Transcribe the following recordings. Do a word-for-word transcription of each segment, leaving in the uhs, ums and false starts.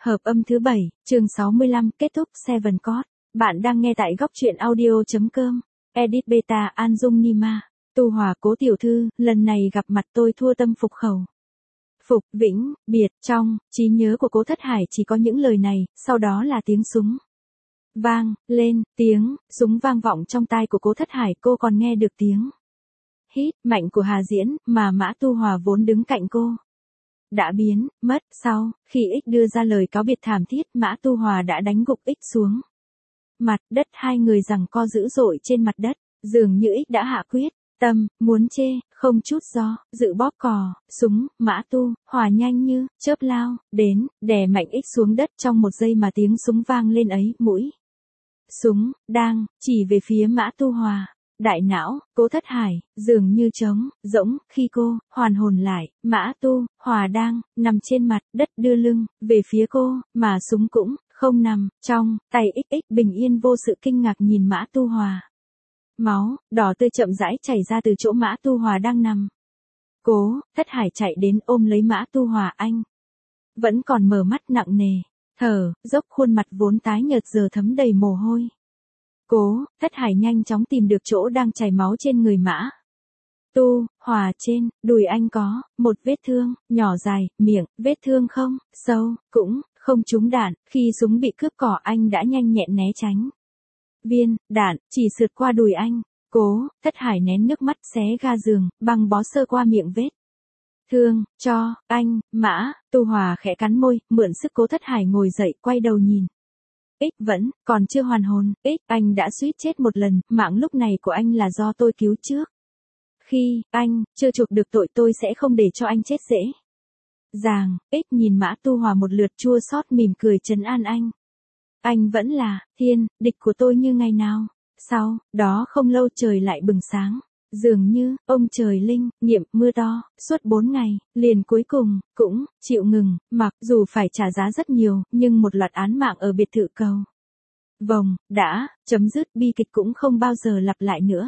Hợp âm thứ bảy, chương sáu mươi lăm, kết thúc Seven Code. Bạn đang nghe tại góc truyện audio.com. Edit Beta An Dung Nima. Tu Hòa Cố tiểu thư, lần này gặp mặt tôi thua tâm phục khẩu. Phục, vĩnh, biệt, trong, trí nhớ của Cố Thất Hải chỉ có những lời này, sau đó là tiếng súng. Vang, lên, tiếng, súng vang vọng trong tai của Cố Thất Hải, cô còn nghe được tiếng hít mạnh của Hà Diễn, mà Mã Tu Hòa vốn đứng cạnh cô đã biến mất. Sau khi X đưa ra lời cáo biệt thảm thiết, Mã Tu Hòa đã đánh gục X xuống mặt đất, hai người giằng co dữ dội trên mặt đất, dường như X đã hạ quyết tâm muốn chê, không chút do dự bóp cò súng. Mã Tu Hòa nhanh như chớp lao đến, đè mạnh X xuống đất. Trong một giây mà tiếng súng vang lên ấy, mũi súng đang chỉ về phía Mã Tu Hòa. Đại não Cố Thất Hải dường như trống rỗng. Khi cô hoàn hồn lại, Mã Tu Hòa đang nằm trên mặt đất đưa lưng về phía cô, mà súng cũng không nằm trong tay. X X bình yên vô sự kinh ngạc nhìn Mã Tu Hòa. Máu đỏ tươi chậm rãi chảy ra từ chỗ Mã Tu Hòa đang nằm. Cố Thất Hải chạy đến ôm lấy Mã Tu Hòa, anh vẫn còn mở mắt nặng nề, thở dốc, khuôn mặt vốn tái nhợt giờ thấm đầy mồ hôi. Cố Thất Hải nhanh chóng tìm được chỗ đang chảy máu trên người Mã Tu Hòa. Trên đùi anh có một vết thương nhỏ dài, miệng vết thương không sâu, cũng không trúng đạn. Khi súng bị cướp cỏ, anh đã nhanh nhẹn né tránh viên đạn chỉ sượt qua đùi anh. Cố Thất Hải nén nước mắt, xé ga giường, băng bó sơ qua miệng vết thương cho anh. Mã Tu Hòa khẽ cắn môi, mượn sức Cố Thất Hải ngồi dậy, quay đầu nhìn. X vẫn còn chưa hoàn hồn. X, anh đã suýt chết một lần, mạng lúc này của anh là do tôi cứu trước. Khi anh chưa chuộc được tội, tôi sẽ không để cho anh chết dễ dàng. X nhìn Mã Tu Hòa một lượt, chua xót mỉm cười trấn an anh. Anh vẫn là thiên địch của tôi như ngày nào. Sau đó không lâu trời lại bừng sáng. Dường như ông trời linh nghiệm mưa to suốt bốn ngày liền cuối cùng cũng chịu ngừng. Mặc dù phải trả giá rất nhiều, nhưng một loạt án mạng ở biệt thự cầu vồng đã chấm dứt, bi kịch cũng không bao giờ lặp lại nữa.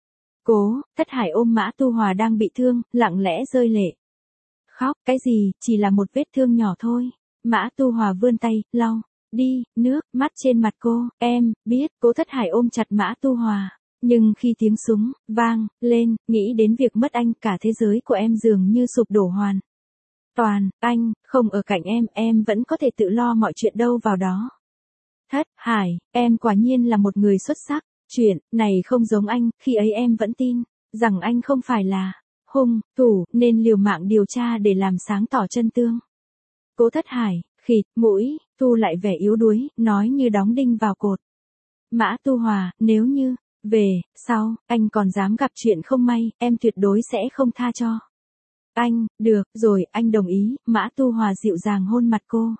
Cố Thất Hải ôm Mã Tu Hòa đang bị thương, lặng lẽ rơi lệ. Khóc cái gì, chỉ là một vết thương nhỏ thôi. Mã Tu Hòa vươn tay lau đi nước mắt trên mặt cô. Em biết. Cố Thất Hải ôm chặt Mã Tu Hòa. Nhưng khi tiếng súng vang lên, nghĩ đến việc mất anh, cả thế giới của em dường như sụp đổ hoàn toàn. Anh không ở cạnh em, em vẫn có thể tự lo mọi chuyện đâu vào đó. Thất Hải, em quả nhiên là một người xuất sắc. Chuyện này không giống anh, khi ấy em vẫn tin rằng anh không phải là hung thủ, nên liều mạng điều tra để làm sáng tỏ chân tương. Cố Thất Hải khịt mũi, thu lại vẻ yếu đuối, nói như đóng đinh vào cột. Mã Tu Hòa, nếu như về sau anh còn dám gặp chuyện không may, em tuyệt đối sẽ không tha cho anh. Được rồi, anh đồng ý. Mã Tu Hòa dịu dàng hôn mặt cô.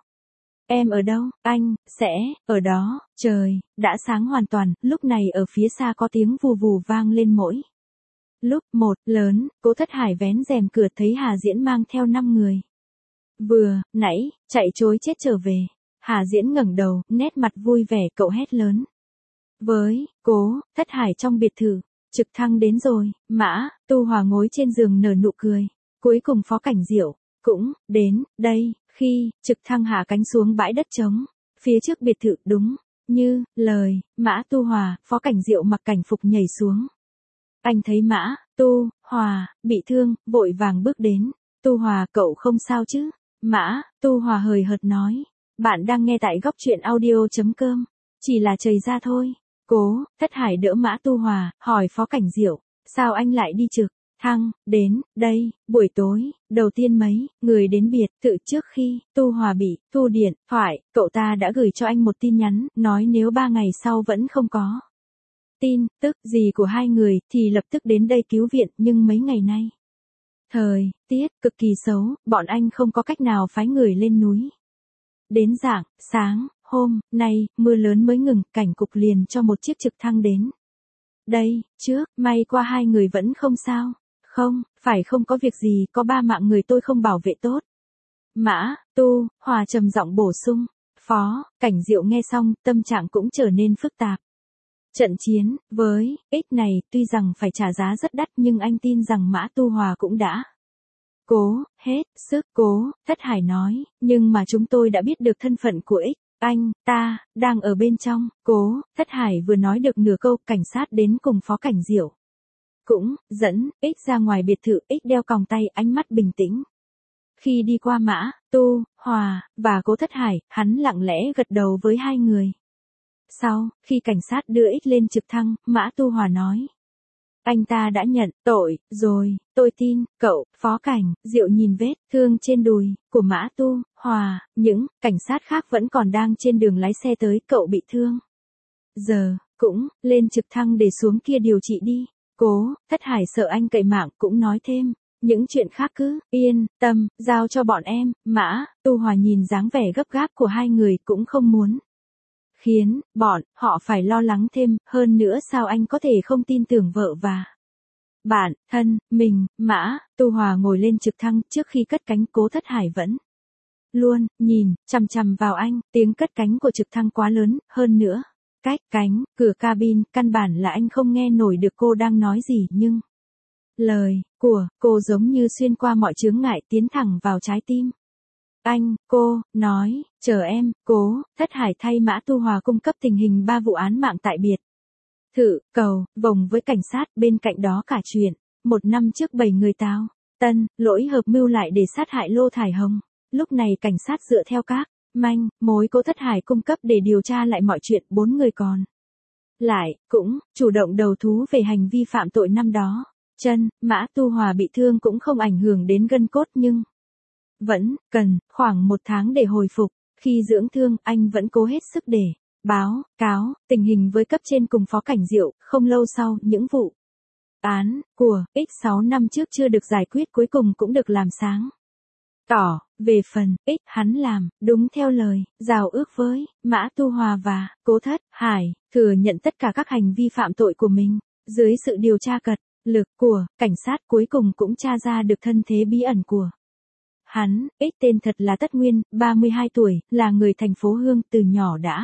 Em ở đâu? Anh sẽ ở đó. Trời đã sáng hoàn toàn, lúc này ở phía xa có tiếng vù vù vang lên mỗi lúc một lớn. Cố Thất Hải vén rèm cửa, thấy Hà Diễn mang theo năm người vừa nãy chạy trối chết trở về. Hà Diễn ngẩng đầu, nét mặt vui vẻ, cậu hét lớn với Cố Thất Hải trong biệt thự. Trực thăng đến rồi. Mã Tu Hòa ngồi trên giường nở nụ cười. Cuối cùng Phó Cảnh Diệu cũng đến đây. Khi trực thăng hạ cánh xuống bãi đất trống phía trước biệt thự, đúng như lời Mã Tu Hòa, Phó Cảnh Diệu mặc cảnh phục nhảy xuống. Anh thấy Mã Tu Hòa bị thương, vội vàng bước đến. Tu Hòa, cậu không sao chứ? Mã Tu Hòa hời hợt nói. Bạn đang nghe tại góc truyện audio.com. Chỉ là trời ra thôi. Cố Thất Hải đỡ Mã Tu Hòa, hỏi Phó Cảnh Diệu, sao anh lại đi trực thăng đến đây? Buổi tối đầu tiên mấy người đến biệt thự trước khi Tu Hòa bị thu điện thoại, cậu ta đã gửi cho anh một tin nhắn, nói nếu ba ngày sau vẫn không có tin tức gì của hai người, thì lập tức đến đây cứu viện. Nhưng mấy ngày nay thời tiết cực kỳ xấu, bọn anh không có cách nào phái người lên núi. Đến rạng sáng hôm nay, mưa lớn mới ngừng, cảnh cục liền cho một chiếc trực thăng đến đây trước. May qua hai người vẫn không sao. Không, phải không có việc gì, có ba mạng người tôi không bảo vệ tốt. Mã Tu Hòa trầm giọng bổ sung. Phó Cảnh Diệu nghe xong, tâm trạng cũng trở nên phức tạp. Trận chiến với X này tuy rằng phải trả giá rất đắt, nhưng anh tin rằng Mã Tu Hòa cũng đã cố, hết, sức, cố, Thất Hải nói, nhưng mà chúng tôi đã biết được thân phận của X, anh, ta, đang ở bên trong, cố, Thất Hải vừa nói được nửa câu, cảnh sát đến cùng Phó Cảnh Diệu. Cũng, dẫn, X ra ngoài biệt thự, X đeo còng tay, ánh mắt bình tĩnh. Khi đi qua Mã, Tu, Hòa, và Cố Thất Hải, hắn lặng lẽ gật đầu với hai người. Sau, khi cảnh sát đưa X lên trực thăng, Mã Tu Hòa nói. Anh ta đã nhận tội, rồi, tôi tin, cậu, Phó Cảnh, Diệu nhìn vết thương trên đùi, của Mã Tu, Hòa, những, cảnh sát khác vẫn còn đang trên đường lái xe tới, cậu bị thương. Giờ, cũng, lên trực thăng để xuống kia điều trị đi. Cố, Thất Hải sợ anh cậy mạng cũng nói thêm. Những chuyện khác cứ, yên, tâm, giao cho bọn em, Mã, Tu Hòa nhìn dáng vẻ gấp gáp của hai người cũng không muốn. Khiến, bọn, họ phải lo lắng thêm, hơn nữa sao anh có thể không tin tưởng vợ và bạn, thân, mình, Mã, Tu Hòa ngồi lên trực thăng trước khi cất cánh Cố Thất Hải vẫn luôn, nhìn, chằm chằm vào anh, tiếng cất cánh của trực thăng quá lớn, hơn nữa. Cách cánh, cửa cabin, căn bản là anh không nghe nổi được cô đang nói gì nhưng lời của cô giống như xuyên qua mọi chướng ngại tiến thẳng vào trái tim. Anh, cô, nói, chờ em, Cố, Thất Hải thay Mã Tu Hòa cung cấp tình hình ba vụ án mạng tại biệt thự, cầu, vòng với cảnh sát, bên cạnh đó cả chuyện. Một năm trước bảy người tao, tân, lỗi hợp mưu lại để sát hại Lô Thải Hồng. Lúc này cảnh sát dựa theo các manh mối Cố Thất Hải cung cấp để điều tra lại mọi chuyện, bốn người còn lại, cũng, chủ động đầu thú về hành vi phạm tội năm đó. Chân, Mã Tu Hòa bị thương cũng không ảnh hưởng đến gân cốt nhưng vẫn cần khoảng một tháng để hồi phục. Khi dưỡng thương, anh vẫn cố hết sức để báo cáo tình hình với cấp trên cùng Phó Cảnh Diệu. Không lâu sau, những vụ án của X sáu năm trước chưa được giải quyết cuối cùng cũng được làm sáng tỏ. Về phần X, hắn làm đúng theo lời giao ước với Mã Tu Hòa và Cố Thất Hải, thừa nhận tất cả các hành vi phạm tội của mình. Dưới sự điều tra cật lực của cảnh sát, cuối cùng cũng tra ra được thân thế bí ẩn của hắn. X tên thật là Tất Nguyên, ba mươi hai tuổi, là người thành phố Hương, từ nhỏ đã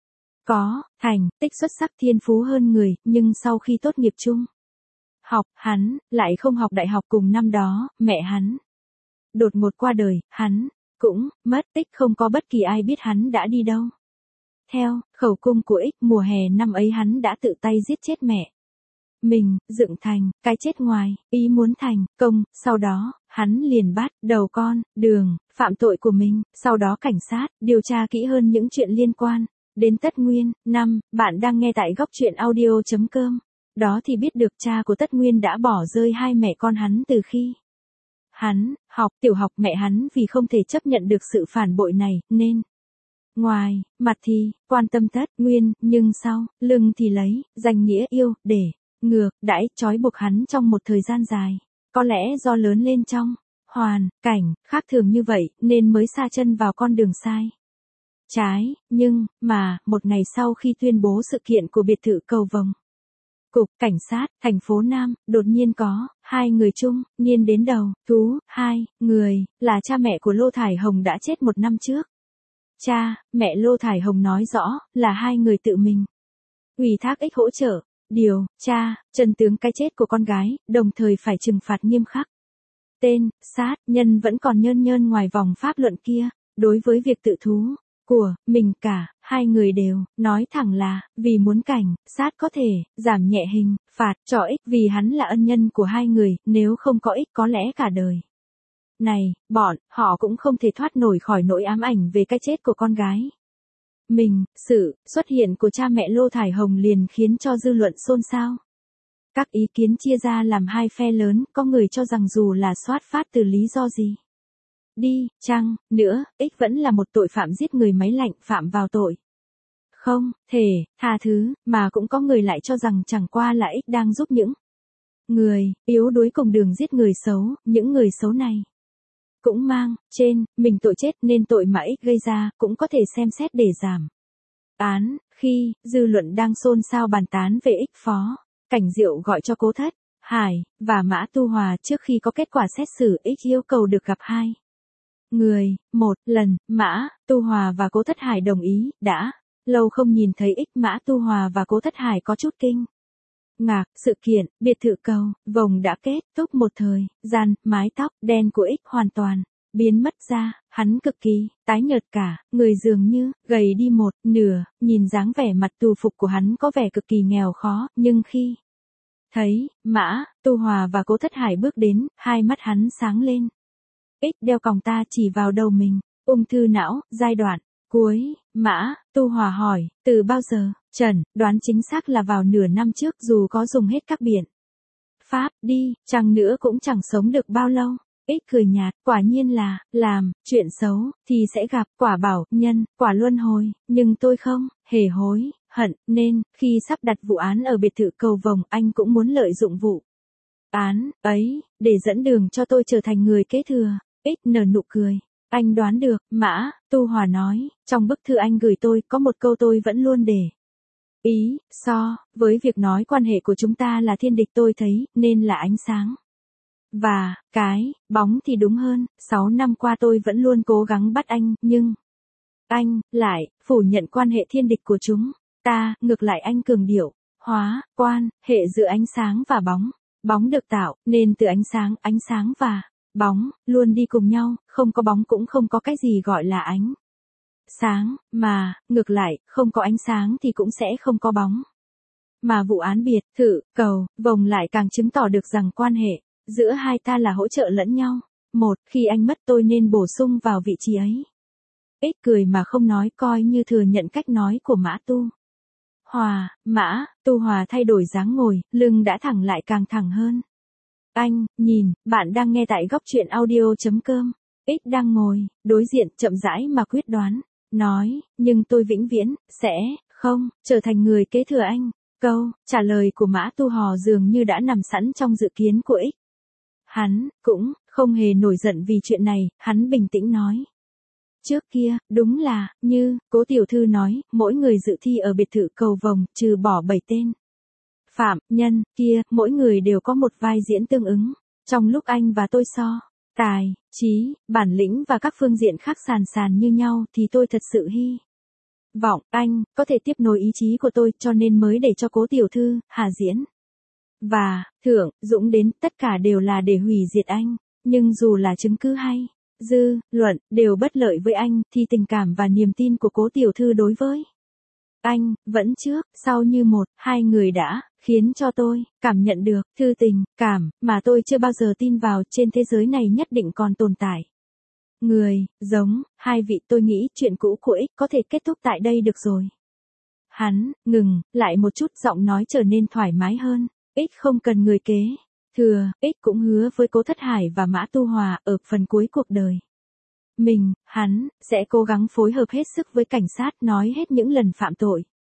có thành tích xuất sắc, thiên phú hơn người, nhưng sau khi tốt nghiệp trung học, hắn lại không học đại học. Cùng năm đó, mẹ hắn đột ngột qua đời, hắn cũng mất tích, không có bất kỳ ai biết hắn đã đi đâu. Theo khẩu cung của X, mùa hè năm ấy hắn đã tự tay giết chết mẹ mình, dựng thành cái chết ngoài ý muốn thành công. Sau đó, hắn liền bắt đầu con đường phạm tội của mình. Sau đó cảnh sát điều tra kỹ hơn những chuyện liên quan đến Tất Nguyên. Năm, bạn đang nghe tại góc truyện audio chấm com. Đó thì biết được cha của Tất Nguyên đã bỏ rơi hai mẹ con hắn từ khi hắn học tiểu học. Mẹ hắn vì không thể chấp nhận được sự phản bội này, nên ngoài mặt thì quan tâm Tất Nguyên, nhưng sau lưng thì lấy danh nghĩa yêu để ngược đãi trói buộc hắn trong một thời gian dài. Có lẽ do lớn lên trong hoàn cảnh khác thường như vậy nên mới sa chân vào con đường sai trái. Nhưng mà một ngày sau khi tuyên bố sự kiện của biệt thự cầu vồng, cục cảnh sát thành phố Nam đột nhiên có hai người trung niên đến đầu thú. Hai người là cha mẹ của Lô Thải Hồng đã chết một năm trước. Cha mẹ Lô Thải Hồng nói rõ là hai người tự mình ủy thác X hỗ trợ điều tra chân tướng cái chết của con gái, đồng thời phải trừng phạt nghiêm khắc. Tên sát nhân vẫn còn nhơn nhơn ngoài vòng pháp luận kia. Đối với việc tự thú của mình, cả hai người đều nói thẳng là vì muốn cảnh sát có thể giảm nhẹ hình phạt cho X, vì hắn là ân nhân của hai người, nếu không có X có lẽ cả đời này bọn họ cũng không thể thoát nổi khỏi nỗi ám ảnh về cái chết của con gái mình. Sự xuất hiện của cha mẹ Lô Thải Hồng liền khiến cho dư luận xôn xao. Các ý kiến chia ra làm hai phe lớn, có người cho rằng dù là xuất phát từ lý do gì đi chăng nữa, X vẫn là một tội phạm giết người máy lạnh, phạm vào tội không thể tha thứ, mà cũng có người lại cho rằng chẳng qua là X đang giúp những người yếu đuối cùng đường giết người xấu. Những người xấu này cũng mang trên mình tội chết, nên tội mà X gây ra cũng có thể xem xét để giảm án. Khi dư luận đang xôn xao bàn tán về X, Phó Cảnh Diệu gọi cho Cố Thất Hải và Mã Tu Hòa trước khi có kết quả xét xử. X yêu cầu được gặp hai người một lần. Mã Tu Hòa và Cố Thất Hải đồng ý. Đã lâu không nhìn thấy X, Mã Tu Hòa và Cố Thất Hải có chút kinh Ngạc, sự kiện, biệt thự cầu, vòng đã kết thúc một thời, gian, mái tóc, đen của X hoàn toàn biến mất ra, hắn cực kỳ tái nhợt cả, người dường như gầy đi một nửa, nhìn dáng vẻ mặt tù phục của hắn có vẻ cực kỳ nghèo khó, nhưng khi thấy Mã Tu Hòa và Cố Thất Hải bước đến, hai mắt hắn sáng lên. X đeo còng ta chỉ vào đầu mình, ung thư não, giai đoạn cuối. Mã Tu Hòa hỏi, từ bao giờ? Trần đoán chính xác là vào nửa năm trước, dù có dùng hết các biện pháp đi chăng nữa cũng chẳng sống được bao lâu. X cười nhạt, quả nhiên là làm chuyện xấu thì sẽ gặp quả bảo nhân, quả luân hồi, nhưng tôi không hề hối hận, nên khi sắp đặt vụ án ở biệt thự cầu vồng, anh cũng muốn lợi dụng vụ án ấy để dẫn đường cho tôi trở thành người kế thừa. X nở nụ cười. Anh đoán được, Mã Tu Hòa nói, trong bức thư anh gửi tôi có một câu tôi vẫn luôn để ý, so với việc nói quan hệ của chúng ta là thiên địch, tôi thấy nên là ánh sáng và cái bóng thì đúng hơn. Sáu năm qua tôi vẫn luôn cố gắng bắt anh, nhưng anh lại phủ nhận quan hệ thiên địch của chúng ta, ngược lại anh cường điệu hóa quan hệ giữa ánh sáng và bóng. Bóng được tạo nên từ ánh sáng, ánh sáng và bóng luôn đi cùng nhau, không có bóng cũng không có cái gì gọi là ánh sáng, mà ngược lại, không có ánh sáng thì cũng sẽ không có bóng. Mà vụ án biệt thự cầu vồng lại càng chứng tỏ được rằng quan hệ giữa hai ta là hỗ trợ lẫn nhau. Một, khi anh mất tôi nên bổ sung vào vị trí ấy. X cười mà không nói, coi như thừa nhận cách nói của Mã Tu Hòa. Mã Tu Hòa thay đổi dáng ngồi, lưng đã thẳng lại càng thẳng hơn. Anh, nhìn, bạn đang nghe tại góc truyện audio.com. X đang ngồi, đối diện, chậm rãi mà quyết đoán. Nói, nhưng tôi vĩnh viễn, sẽ, không, trở thành người kế thừa anh. Câu trả lời của Mã Tu Hòa dường như đã nằm sẵn trong dự kiến của X. Hắn, cũng, không hề nổi giận vì chuyện này, hắn bình tĩnh nói. Trước kia, đúng là, như, Cố tiểu thư nói, mỗi người dự thi ở biệt thự cầu vồng, trừ bỏ bảy tên phạm nhân kia, mỗi người đều có một vai diễn tương ứng. Trong lúc anh và tôi so tài, trí, bản lĩnh và các phương diện khác sàn sàn như nhau thì tôi thật sự hy vọng anh có thể tiếp nối ý chí của tôi, cho nên mới để cho Cố tiểu thư hà diễn và thưởng dũng đến, tất cả đều là để hủy diệt anh. Nhưng dù là chứng cứ hay dư luận đều bất lợi với anh, thì tình cảm và niềm tin của Cố tiểu thư đối với anh vẫn trước sau như một. Hai người đã khiến cho tôi cảm nhận được thư tình cảm mà tôi chưa bao giờ tin vào. Trên thế giới này nhất định còn tồn tại người giống hai vị. Tôi nghĩ chuyện cũ của X có thể kết thúc tại đây được rồi. Hắn ngừng lại một chút, giọng nói trở nên thoải mái hơn. X không cần người kế thừa. X cũng hứa với Cố Thất Hải và Mã Tu Hòa, ở phần cuối cuộc đời mình, hắn sẽ cố gắng phối hợp hết sức với cảnh sát, nói hết những lần phạm tội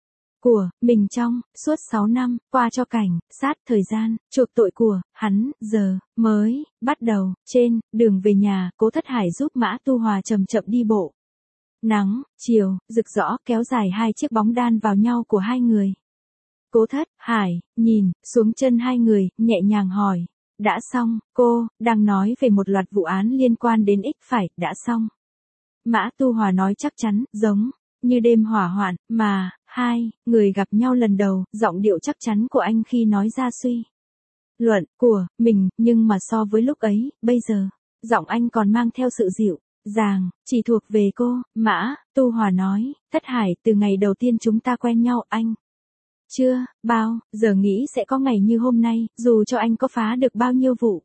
của mình trong suốt sáu năm qua cho cảnh sát. Thời gian chuộc tội của hắn giờ mới bắt đầu. Trên đường về nhà, Cố Thất Hải giúp Mã Tu Hòa chậm chậm đi bộ. Nắng chiều rực rõ kéo dài hai chiếc bóng đan vào nhau của hai người. Cố Thất Hải nhìn xuống chân hai người, nhẹ nhàng hỏi, đã xong? Cô đang nói về một loạt vụ án liên quan đến X phải, đã xong? Mã Tu Hòa nói chắc chắn, giống như đêm hỏa hoạn mà hai người gặp nhau lần đầu. Giọng điệu chắc chắn của anh khi nói ra suy luận của mình, nhưng mà so với lúc ấy, bây giờ, giọng anh còn mang theo sự dịu dàng, chỉ thuộc về cô. Mã Tu Hòa nói, Thất Hải, từ ngày đầu tiên chúng ta quen nhau, anh chưa bao giờ nghĩ sẽ có ngày như hôm nay. Dù cho anh có phá được bao nhiêu vụ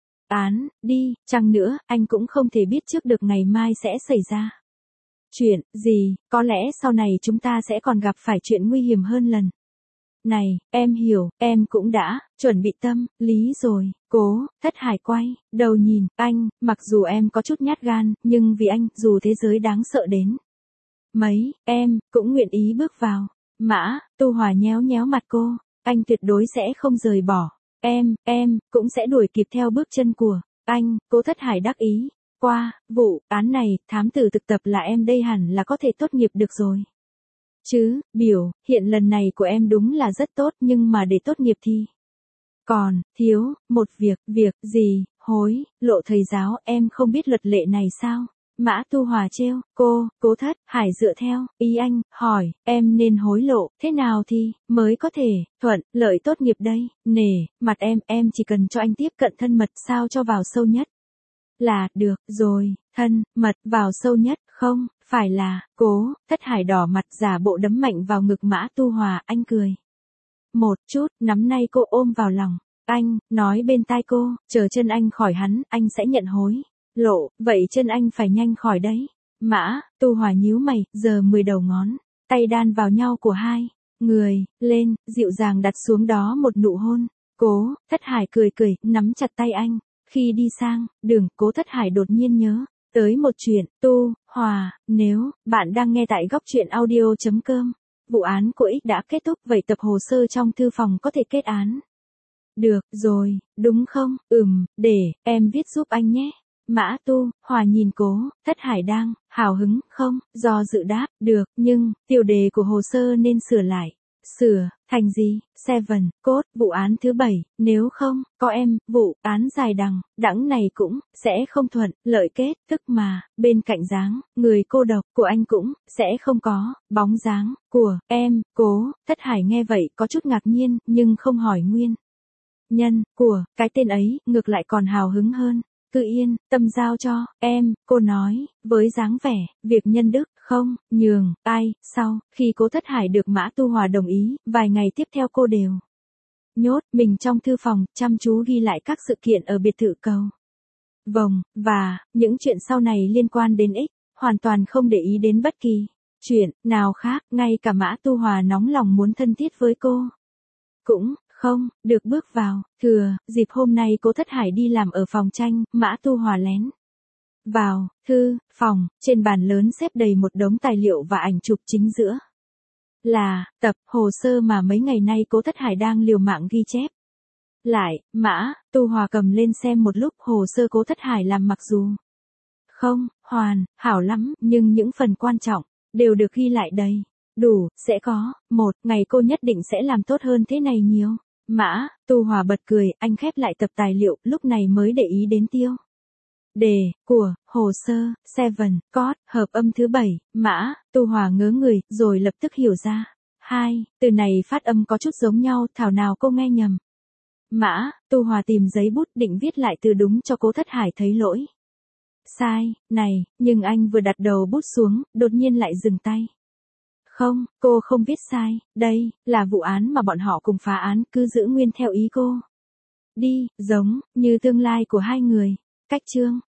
án đi chăng nữa, anh cũng không thể biết trước được ngày mai sẽ xảy ra chuyện gì. Có lẽ sau này chúng ta sẽ còn gặp phải chuyện nguy hiểm hơn lần này. Em hiểu, em cũng đã chuẩn bị tâm lý rồi. Cố Thất Hải quay đầu nhìn anh, mặc dù em có chút nhát gan, nhưng vì anh, dù thế giới đáng sợ đến mấy, em cũng nguyện ý bước vào. Mã Tu Hòa nhéo nhéo mặt cô, anh tuyệt đối sẽ không rời bỏ em, em cũng sẽ đuổi kịp theo bước chân của anh. Cố Thất Hải đắc ý, qua vụ án này, thám tử thực tập là em đây hẳn là có thể tốt nghiệp được rồi chứ. Biểu hiện lần này của em đúng là rất tốt, nhưng mà để tốt nghiệp thì còn thiếu một việc. Việc gì? Hối lộ thầy giáo. Em không biết luật lệ này sao? Mã Tu Hòa trêu, cô, Cố Thất Hải dựa theo ý anh, hỏi, em nên hối lộ, thế nào thì, mới có thể, thuận, lợi tốt nghiệp đây, nể, mặt em, em chỉ cần cho anh tiếp cận thân mật sao cho vào sâu nhất. Là, được, rồi, thân, mật, vào sâu nhất, không, phải là, Cố Thất Hải đỏ mặt giả bộ đấm mạnh vào ngực Mã Tu Hòa, anh cười. Một chút, nắm nay cô ôm vào lòng. Anh, nói bên tai cô, chờ chân anh khỏi hắn, anh sẽ nhận hối. Lộ, vậy chân anh phải nhanh khỏi đấy. Mã Tu Hòa nhíu mày, giờ mười đầu ngón, tay đan vào nhau của hai người, lên, dịu dàng đặt xuống đó một nụ hôn. Cố Thất Hải cười cười, nắm chặt tay anh. Khi đi sang đường, Cố Thất Hải đột nhiên nhớ tới một chuyện. Tu Hòa, nếu bạn đang nghe tại góc truyện audio chấm com, vụ án của X đã kết thúc, vậy tập hồ sơ trong thư phòng có thể kết án. Được rồi, đúng không? Ừm, để em viết giúp anh nhé. Mã Tu Hòa nhìn Cố Thất Hải đang hào hứng, không, do dự đáp, được, nhưng, tiêu đề của hồ sơ nên sửa lại. Sửa, thành gì? Seven, cốt, vụ án thứ bảy, nếu không, có em, vụ án dài đằng, đẵng này cũng, sẽ không thuận, lợi kết, tức mà, bên cạnh dáng, người cô độc, của anh cũng, sẽ không có, bóng dáng, của, em, Cố Thất Hải nghe vậy có chút ngạc nhiên, nhưng không hỏi nguyên nhân, của, cái tên ấy, ngược lại còn hào hứng hơn. Cứ yên tâm giao cho em, cô nói, với dáng vẻ, việc nhân đức, không, nhường, ai, sau, khi Cố Thất Hải được Mã Tu Hòa đồng ý, vài ngày tiếp theo cô đều nhốt mình trong thư phòng, chăm chú ghi lại các sự kiện ở biệt thự cầu Vồng, và, những chuyện sau này liên quan đến X, hoàn toàn không để ý đến bất kỳ chuyện nào khác, ngay cả Mã Tu Hòa nóng lòng muốn thân thiết với cô. Cũng, không, được bước vào, thừa, dịp hôm nay Cố Thất Hải đi làm ở phòng tranh, Mã Tu Hòa lén vào, thư, phòng, trên bàn lớn xếp đầy một đống tài liệu và ảnh chụp, chính giữa là, tập, hồ sơ mà mấy ngày nay Cố Thất Hải đang liều mạng ghi chép. Lại, Mã Tu Hòa cầm lên xem một lúc, hồ sơ Cố Thất Hải làm mặc dù không, hoàn, hảo lắm, nhưng những phần quan trọng, đều được ghi lại đầy đủ, sẽ có, một, ngày cô nhất định sẽ làm tốt hơn thế này nhiều. Mã Tu Hòa bật cười, anh khép lại tập tài liệu, lúc này mới để ý đến tiêu đề của hồ sơ. Seven, cốt, hợp âm thứ bảy. Mã Tu Hòa ngớ người, rồi lập tức hiểu ra. Hai, từ này phát âm có chút giống nhau, thảo nào cô nghe nhầm. Mã Tu Hòa tìm giấy bút định viết lại từ đúng cho Cố Thất Hải thấy lỗi sai này, nhưng anh vừa đặt đầu bút xuống, đột nhiên lại dừng tay. Không, cô không viết sai, đây là vụ án mà bọn họ cùng phá án, cứ giữ nguyên theo ý cô đi, giống như tương lai của hai người. Cách chương